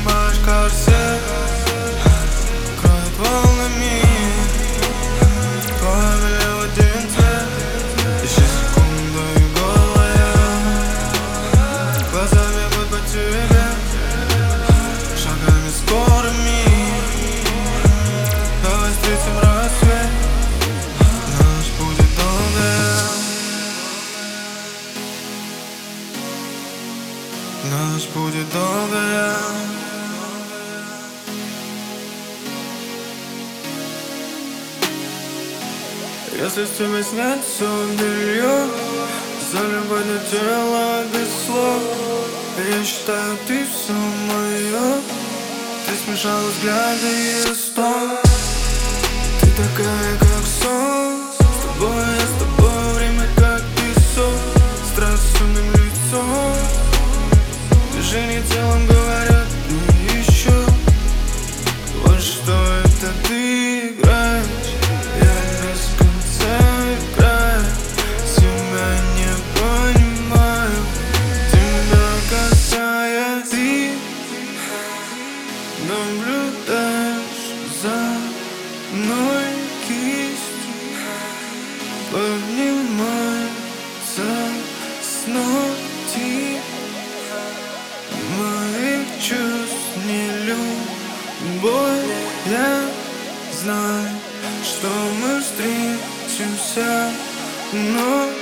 сжимаешь корсет, кроет волнами. Твой в один цвет, еще секунду и голая. Глаза бегут по тебе шагами скорыми. Давай встретим рассвет, ночь будет долгая. Ночь будет долгая. Если с тебя снять все белье, за любовь на тело без слов, я считаю, ты все мое. Ты смешала взгляды и стон. Ты такая, как сон. С тобой время как песок. Страсть умным лицом. Движение телом говорят мне еще. Вот что это ты играешь. Я без конца играю. Себя не понимаю. Тебя касаясь, ты наблюдаешь за мной кистью. Поднимается с ногти моих чувств не любовь. Я знаю, что мы встретимся, но